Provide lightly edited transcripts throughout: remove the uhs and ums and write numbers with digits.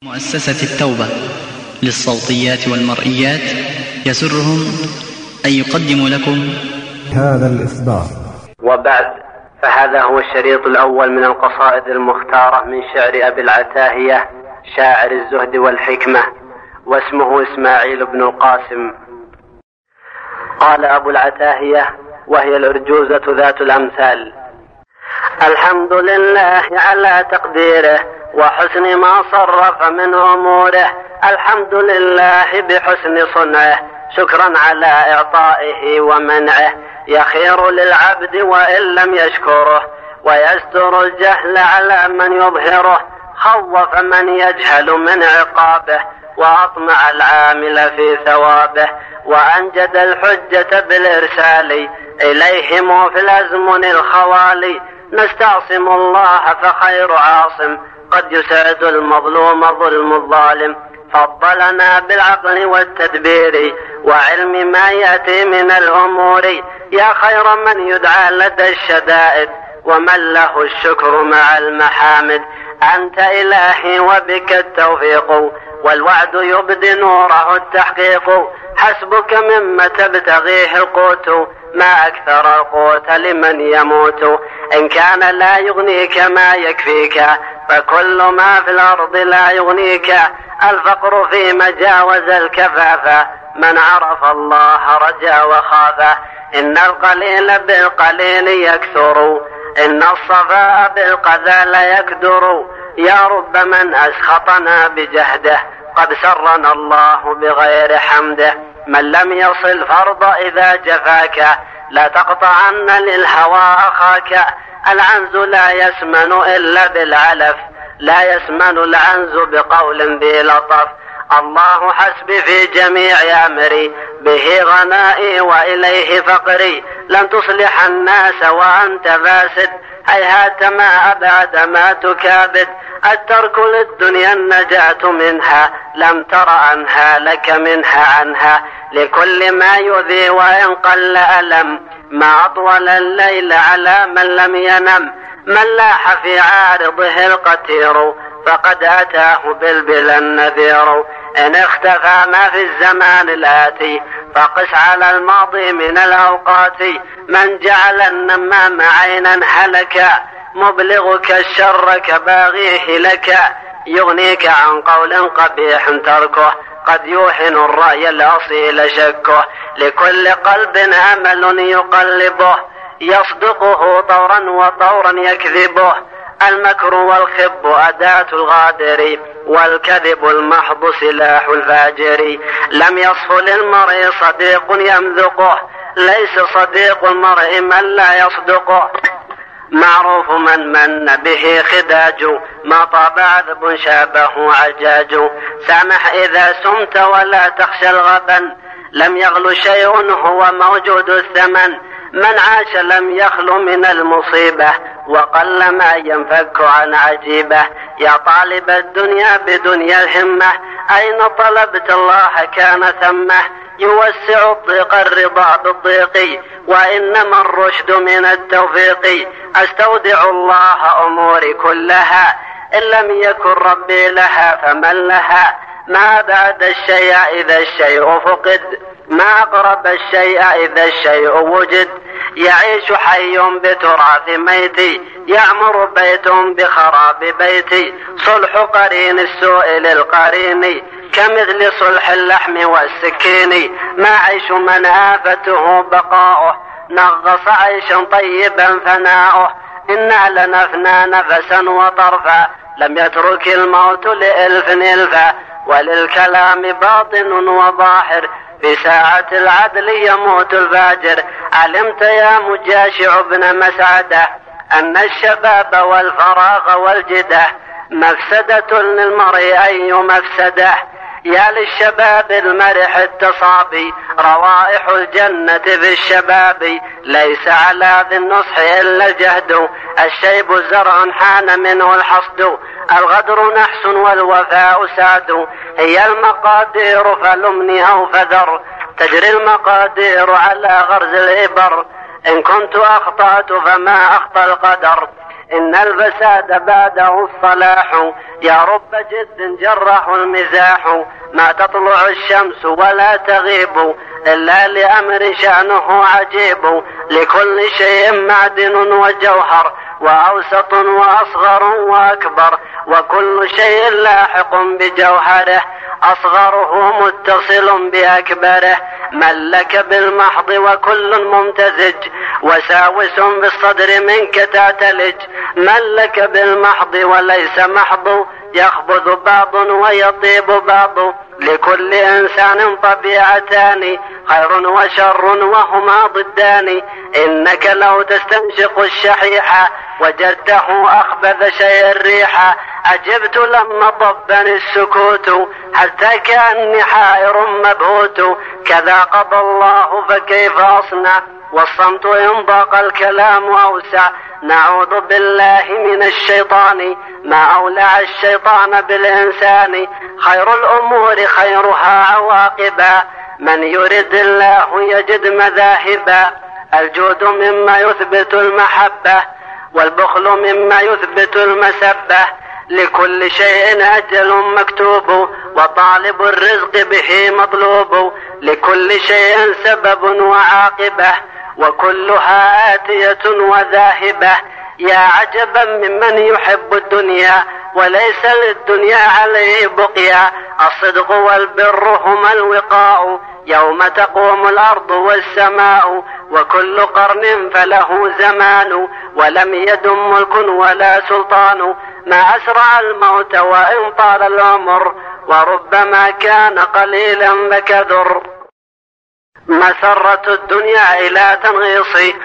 مؤسسة التوبة للصوتيات والمرئيات يسرهم أن يقدموا لكم هذا الإصدار. وبعد، فهذا هو الشريط الأول من القصائد المختارة من شعر أبي العتاهية شاعر الزهد والحكمة، واسمه إسماعيل بن القاسم. قال أبو العتاهية وهي الأرجوزة ذات الأمثال: الحمد لله على تقديره وحسن ما صرف من أموره، الحمد لله بحسن صنعه، شكرا على إعطائه ومنعه، يخير للعبد وإن لم يشكره، ويستر الجهل على من يظهره، خوف من يجهل من عقابه، وأطمع العامل في ثوابه، وأنجد الحجة بالإرسال إليهم في الأزمن الخوالي، نستعصم الله فخير عاصم، قد يسعد المظلوم ظلم الظالم، فضلنا بالعقل والتدبير وعلم ما يأتي من الأمور، يا خير من يدعى لدى الشدائد ومن له الشكر مع المحامد، أنت إلهي وبك التوفيق والوعد يبدي نوره التحقيق، حسبك مما تبتغيه القوت، ما أكثر القوت لمن يموت، إن كان لا يغنيك ما يكفيك فكل ما في الأرض لا يغنيك، الفقر فيما جاوز الكفاف، من عرف الله رجا وخاف، إن القليل بالقليل يكثر، إن الصفاء بالقذى لا يكدر، يا رب من أسخطنا بجهده قد سرنا الله بغير حمده، من لم يصل فرض إذا جفاك لا تقطعن للهوى أخاك، العنز لا يسمن إلا بالعلف، لا يسمن العنز بقول ذي لطف، الله حسبي في جميع أمري، به غنائي وإليه فقري، لن تصلح الناس وأنت فاسد، هيهات ما أبعد ما تكابد، الترك للدنيا النجاة منها، لم تر عنها لك منها عنها، لكل ما يؤذي وإن قل ألم، ما أطول الليل على من لم ينم، من لاح في عارضه القتير فقد أتاه بالبلا النذير، إن اختفى ما في الزمان الآتي فقس على الماضي من الأوقات، من جعل النمام عينا هلكا، مبلغك الشر كباغيه لك، يغنيك عن قول قبيح تركه، قد يوحن الرأي الأصيل شكه، لكل قلب أمل يقلبه، يصدقه طورا وطورا يكذبه، المكر والخب أداة الغادر، والكذب المحض سلاح الفاجر، لم يصف للمرء صديق يمذقه، ليس صديق المرء من لا يصدقه، معروف من به خداج، ما طاب عذب شابه عجاج، سامح إذا سمت ولا تخشى الغبن، لم يغل شيء هو موجود الثمن، من عاش لم يخلو من المصيبة، وقل ما ينفك عن عجيبة، يا طالب الدنيا بدنيا الهمة، أين طلبت الله كان ثمه، يوسع الضيق الرضا بالضيق، وإنما الرشد من التوفيق، أستودع الله أموري كلها، إن لم يكن ربي لها فمن لها، ما بعد الشيء إذا الشيء فقد، ما أقرب الشيء إذا الشيء وجد، يعيش حي بتراث ميتي، يعمر بيت بخراب بيتي، صلح قرين السوء للقرين، كمثل صلح اللحم والسكين، ما عيش من آفته بقاؤه، نغص عيشا طيبا فناؤه، إنا لنفنى نفسا وطرفا، لم يترك الموت لإلف إلفا، وللكلام باطن وظاهر، في ساعة العدل يموت الفاجر، علمت يا مجاشع بن مسعدة أن الشباب والفراغ والجدة مفسدة للمرء أي مفسدة، يا للشباب المرح التصابي، روائح الجنة في الشباب، ليس على ذي النصح إلا الجهد، الشيب زرع حان منه الحصد، الغدر نحس والوفاء ساد، هي المقادير فلمني أو فذر، تجري المقادير على غرز الإبر، إن كنت أخطأت فما أخطأ القدر، إن الفساد بعده الصلاح، يا رب جد جرح المزاح، ما تطلع الشمس ولا تغيب إلا لأمر شأنه عجيب، لكل شيء معدن وجوهر، وأوسط وأصغر وأكبر، وكل شيء لاحق بجوهره، أصغره متصل بأكبره، ملك بالمحض وكل ممتزج، وساوس بالصدر منك تعتلج، ملك بالمحض وليس محض، يخبث بعض ويطيب بعض، لكل إنسان طبيعتان، خير وشر وهما ضدان، إنك لو تستنشق الشحيح وجدته أخبث شيء الريح، عجبت لما ضبني السكوت حتى كأني حائر مبهوت، كذا قضى الله فكيف أصنع، والصمت إن ضاق الكلام أوسع، نعوذ بالله من الشيطان، ما أولع الشيطان بالإنسان، خير الأمور خيرها عواقبا، من يرد الله يجد مذاهبا، الجود مما يثبت المحبة، والبخل مما يثبت المسبة، لكل شيء أجل مكتوب، وطالب الرزق به مطلوب، لكل شيء سبب وعاقبة، وكلها آتية وذاهبة، يا عجبا ممن يحب الدنيا وليس للدنيا عليه بقيا، الصدق والبر هما الوقاء، يوم تقوم الأرض والسماء، وكل قرن فله زمان، ولم يدم ملك ولا سلطان، ما أسرع الموت وإن طال العمر، وربما كان قليلا فكثر، مسرة الدنيا إلى تنغيص،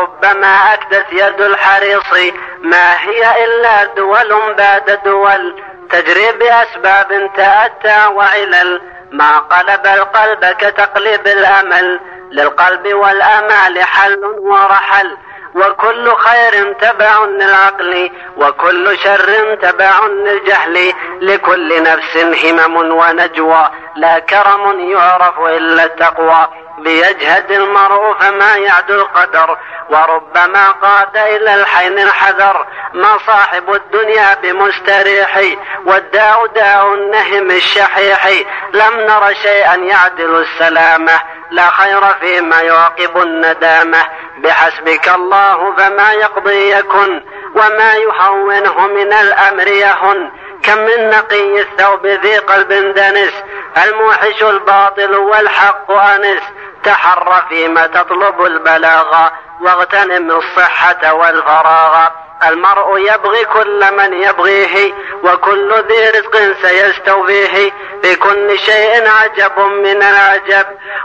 وربما أكدت يد الحريص، ما هي إلا دول بعد دول، تجري بأسباب تأتى وعلل، ما قلب القلب كتقليب الأمل، للقلب والأمال حل ورحل، وكل خير تبع للعقل، وكل شر تبع للجهل، لكل نفس همم ونجوى، لا كرم يعرف إلا التقوى، بيجهد المرء فما يعدو القدر، وربما قاد إلى الحين الحذر، ما صاحب الدنيا بمستريح، والداء داء النهم الشحيح، لم نر شيئا يعدل السلامة، لا خير فيما يعقب الندامة، بحسبك الله فما يقضي يكن، وما يهونه من الأمر يهن، كم من نقي الثوب ذي قلب دنس، الموحش الباطل والحق أنس، تحر فيما تطلب البلاغ، واغتنم الصحة والفراغ، المرء يبغي كل من يبغيه، وكل ذي رزق سيستوفيه، في كل شيء عجب من العجب،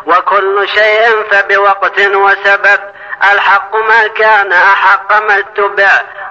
وكل شيء فبوقت وسبب، الحق ما كان أحق ما اتبع،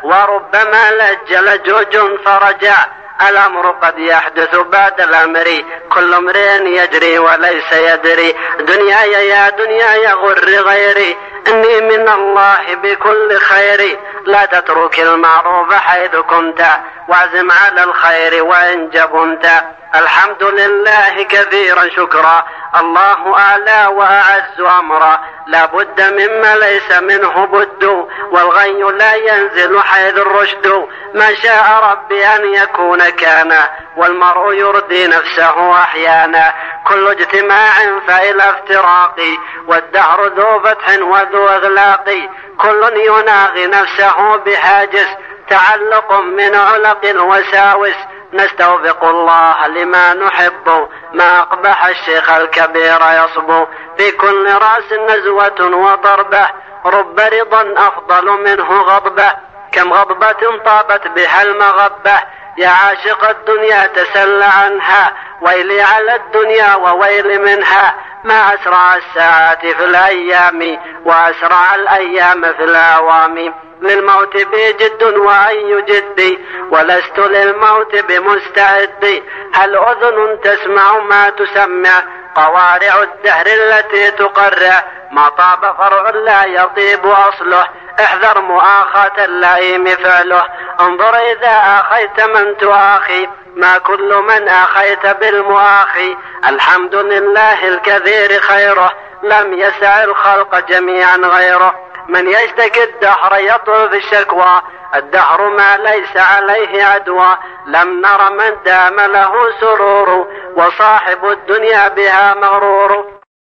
وربما لج لجوج فرجع، الأمر قد يحدث بعد الأمر، كل امرئ يجري وليس يدري، دنياي يا دنياي غر غيري، إني من الله بكل خير، لا تترك المعروف حيث كنت، واعزم على الخير وإن جبنت، الحمد لله كثيرا شكرا، الله أعلى وأعز أمرا، لا بد مما ليس منه بد، والغي لا ينزل حيث الرشد، ما شاء ربي أن يكون كان، والمرء يرضي نفسه أحيانا، كل اجتماع فإلى افتراق، والدهر ذو فتح وذو إغلاق، كل يناغي نفسه بهاجس، تعلق من علق الوساوس، نستوفق الله لما نحب، ما أقبح الشيخ الكبير يصبو، في كل رأس نزوة وضربة، رب رضا أفضل منه غضبة، كم غضبة طابت بها المغبة، يا عاشق الدنيا تسل عنها، ويلي على الدنيا وويل منها، ما أسرع الساعات في الأيام، وأسرع الأيام في الأعوام، للموت بي جد وأي جدي، ولست للموت بمستعد، هل أذن تسمع ما تسمع، قوارع الدهر التي تقرع، ما طاب فرع لا يطيب أصله، احذر مؤاخاة اللئيم فعله، انظر إذا آخيت من تؤاخي، ما كل من آخيت بالمؤاخي، الحمد لله الكثير خيره، لم يسع الخلق جميعا غيره، من يشتكي الدهر يطلب الشكوى، الدهر ما ليس عليه عدوى. لم نر من دام له سرور، وصاحب الدنيا بها مغرور.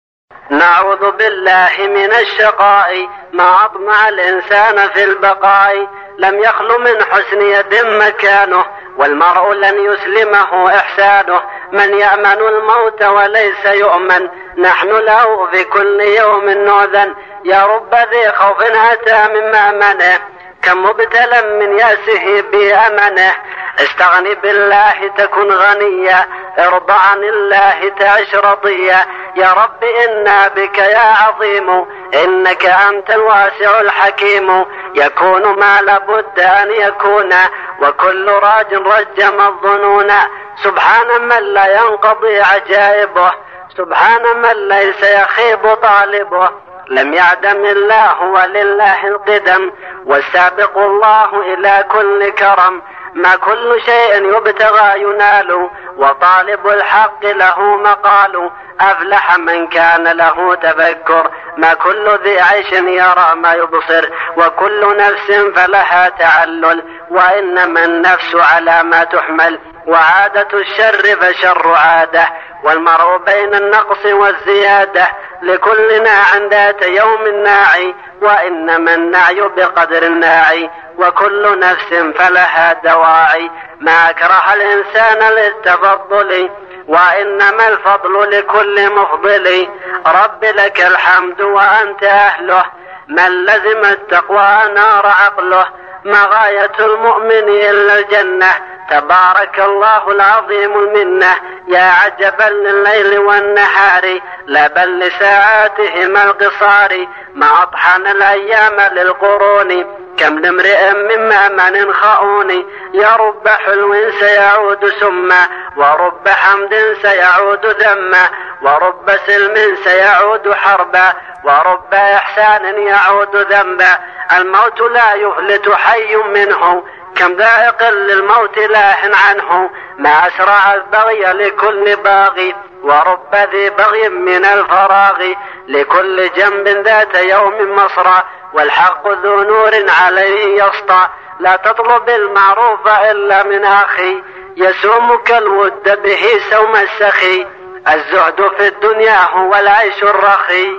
نعوذ بالله من الشقاء، ما أطمع الإنسان في البقاء. لم يخل من حسن يد مكانه، والمرء لن يسلمه إحسانه. من يأمن الموت وليس يؤمن، نحن له في كل يوم نؤذن. يا رب ذي خوف أتى من مأمنه، كم مبتلى من ياسه بأمنه. استغني بالله تكن غنيا، ارضى عن الله تعش رضيا. يا رب إنا بك يا عظيم، إنك أنت الواسع الحكيم. يكون ما لابد أن يكون، وكل راج رجم الظنون. سبحان من لا ينقضي عجائبه، سبحان من ليس يخيب طالبه. لم يعدم الله ولله القدم، والسابق الله إلى كل كرم. ما كل شيء يبتغى ينال، وطالب الحق له مقال. أفلح من كان له تفكر، ما كل ذي عيش يرى ما يبصر. وكل نفس فلها تعلل، وإنما النفس على ما تحمل. وعادة الشر فشر عادة، والمرء بين النقص والزيادة. لكل ناع ذات يوم ناعي، وإنما النعي بقدر الناعي. وكل نفس فلها دواعي، ما أكره الإنسان للتفضل، وإنما الفضل لكل مفضل. رب لك الحمد وأنت أهله، من لزم التقوى نار عقله. ما غاية المؤمن إلا الجنة، تبارك الله العظيم المنة. يا عجبا لليل والنهار، لا بل لساعاتهما القصار. ما أطحن الأيام للقرون، كم لامرئ من مأمن خاؤون. يا رب حلو سيعود سما، ورب حمد سيعود ذما. ورب سلم سيعود حربا، ورب إحسان يعود ذنبا. الموت لا يفلت حي منه، كم ذائق للموت لاه عنه. ما أسرع البغي لكل باغي، ورب ذي بغي من الفراغ. لكل جنب ذات يوم مصرى، والحق ذو نور عليه يسطى. لا تطلب المعروف إلا من أخي، يسومك الود به سوم السخي. الزهد في الدنيا هو العيش الرخي.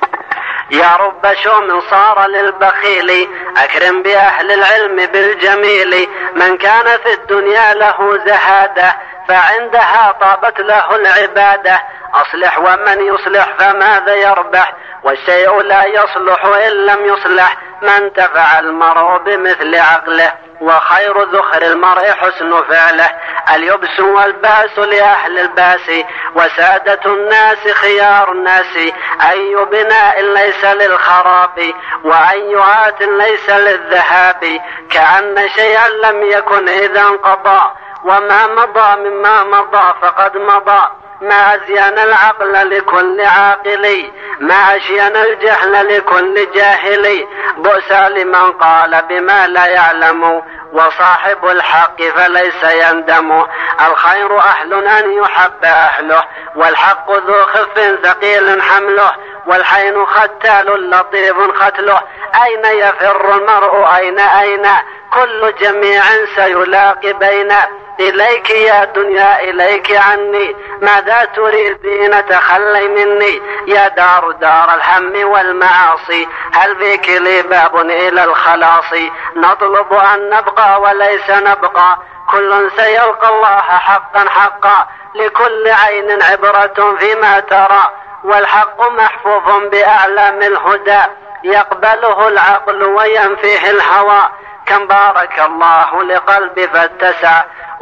يا رب شوم صار للبخيل، أكرم بأهل العلم بالجميل. من كان في الدنيا له زهادة، فعندها طابت له العبادة. أصلح ومن يصلح فماذا يربح، والشيء لا يصلح إن لم يصلح. من تفع المرء بمثل عقله، وخير ذخر المرء حسن فعله. اليبس والباس لأهل الباس، وسادة الناس خيار الناس. أي بناء ليس للخراب، وأي عات ليس للذهاب. كأن شيئا لم يكن إذا انقضى، وما مضى مما مضى فقد مضى. ما أزين العقل لكل عاقل، ما أشين الجهل لكل جاهل. بؤس لمن قال بما لا يعلم، وصاحب الحق فليس يندم. الخير أهل أن يحب أهله، والحق ذو خف ثقيل حمله. والحين ختال لطيف ختله، أين يفر المرء أين كل جميع سيلاقي بين. إليك يا دنيا إليك عني، ماذا تريدين تخلي مني. يا دار دار الهم والمعاصي، هل فيك لي باب إلى الخلاص. نطلب أن نبقى وليس نبقى، كل سيلقى الله حقا حقا. لكل عين عبرة فيما ترى، والحق محفوظ بأعلام الهدى. يقبله العقل وينفيه الهوى، كم بارك الله لقلب فاتسع.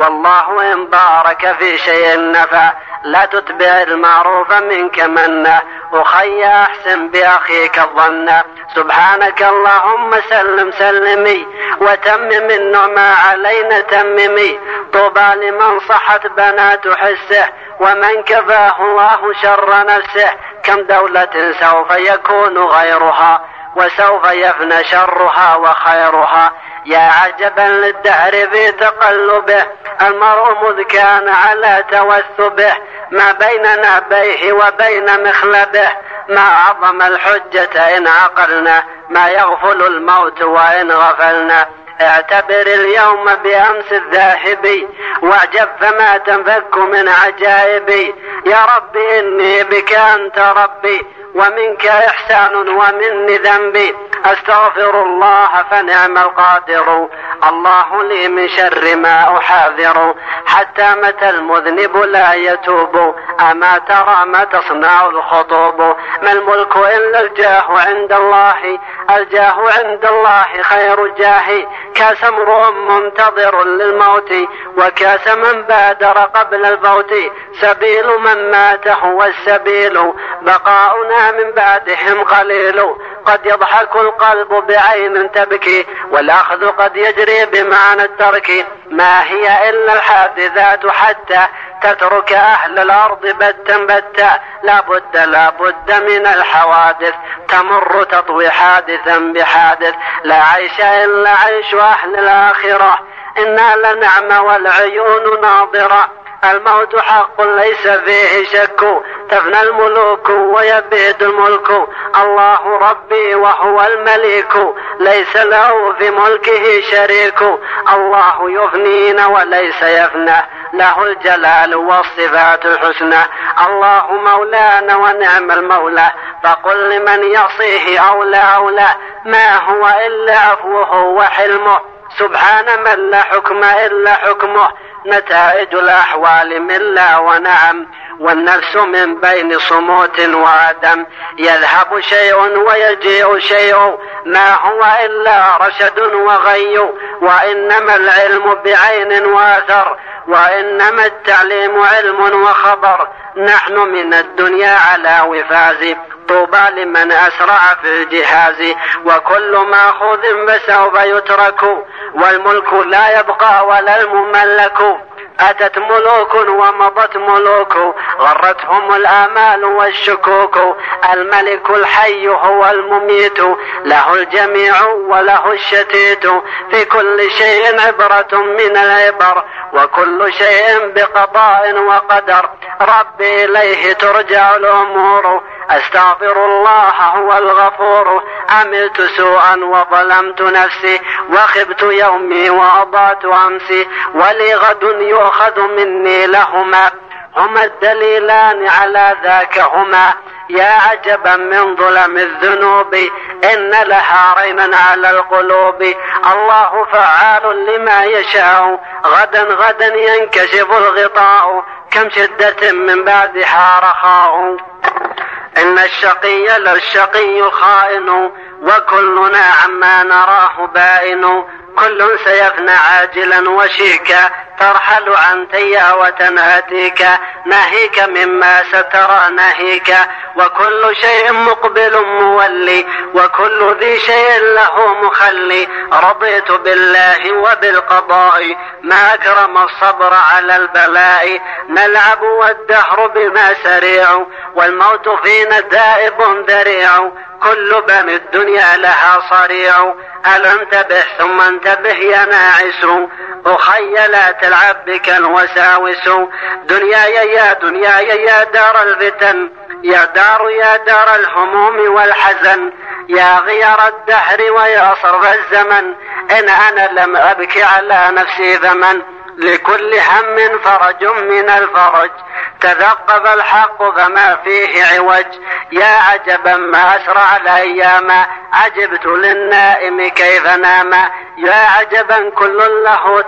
والله إن بارك في شيء نفع، لا تتبع المعروف منك منا. أخي أحسن بأخيك الظن، سبحانك اللهم سلم سلمي. وتمم النعمى علينا تممي. طوبى لمن صحت بنات حسه، ومن كفاه الله شر نفسه. كم دولة سوف يكون غيرها، وسوف يفنى شرها وخيرها. يا عجبا للدهر في تقلبه، المرء مذ كان على توثبه. ما بين نابيه وبين مخلبه، ما أعظم الحجة إن عقلنا، ما يغفل الموت وإن غفلنا. اعتبر اليوم بأمس الذاهب واعجب فما تنفك من عجائبي. يا رب إني بك أنت ربي ومنك إحسان ومني ذنبي. أستغفر الله فنعم القادر، الله لي من شر ما أحاذر. حتى متى المذنب لا يتوب، أما ترى ما تصنع الخطوب. ما الملك إلا الجاه عند الله، الجاه عند الله خير جاه. كاس امرؤ منتظر للموت، وكاس من بادر قبل الفوت. سبيل من مات هو السبيل، بقاؤنا من بعدهم قليل. قد يضحك القلب بعين تبكي، والأخذ قد يجري بمعنى الترك. ما هي إلا الحادثات حتى تترك أهل الأرض بتا بتا. لا بد من الحوادث، تمر تطوي حادثا بحادث. لا عيش إلا عيش أهل الآخرة، إنا لنعم والعيون ناظرة. الموت حق ليس فيه شك، تفنى الملوك ويبيد الملك. الله ربي وهو الملك، ليس له في ملكه شريك. الله يفنينا وليس يفنى، له الجلال والصفات الحسنى. الله مولانا ونعم المولى، فقل لمن يعصيه أولى. ما هو إلا عفوه وحلمه، سبحان من لا حكم إلا حكمه. نتائج الأحوال من لا ونعم، والنفس من بين صموت وعدم. يذهب شيء ويجيء شيء، ما هو إلا رشد وغي. وإنما العلم بعين وأثر، وإنما التعليم علم وخبر. نحن من الدنيا على وفاز، طوبى لمن أسرع في الجهاز. وكل ماخوذ فسوف يترك، والملك لا يبقى ولا المملك. أتت ملوك ومضت ملوك، غرتهم الآمال والشكوك. الملك الحي هو المميت، له الجميع وله الشتيت. في كل شيء عبرة من العبر، وكل شيء بقضاء وقدر. ربي إليه ترجع الأمور، أستغفر الله هو الغفور. عملت سوءا وظلمت نفسي، وخبت يومي وأضعت أمسي. ولي غد يؤخذ مني لهما، هما الدليلان على ذاك هما. يا عجبا من ظلم الذنوب، إن لها رينا على القلوب. الله فعال لما يشاء، غدا ينكشف الغطاء. كم شدة من بعدها رخاء. إن الشقي للشقي الخائن، وكلنا عما نراه بائن. كل سيفنى عاجلا وشيكا، ترحل عن تيا وتنهتيك. ناهيك مما سترى ناهيك، وكل شيء مقبل مولي، وكل ذي شيء له مخلي. رضيت بالله وبالقضاء، ما أكرم الصبر على البلاء. نلعب والدهر بما سريع، والموت فينا دائب ذريع. كل بني الدنيا لها صريع، ألا انتبه ثم انتبه يا ناعس. أخي لا تلعب بك الوساوس. دنياي يا دنياي يا دار الفتن، يا دار الهموم والحزن. يا غير الدهر ويا صرف الزمن، إن أنا لم أبكي على نفسي ثمن. لكل هم فرج من الفرج، تثقف الحق فما فيه عوج. يا عجبا ما أسرع الأيام، عجبت للنائم كيف نام. يا عجبا كل له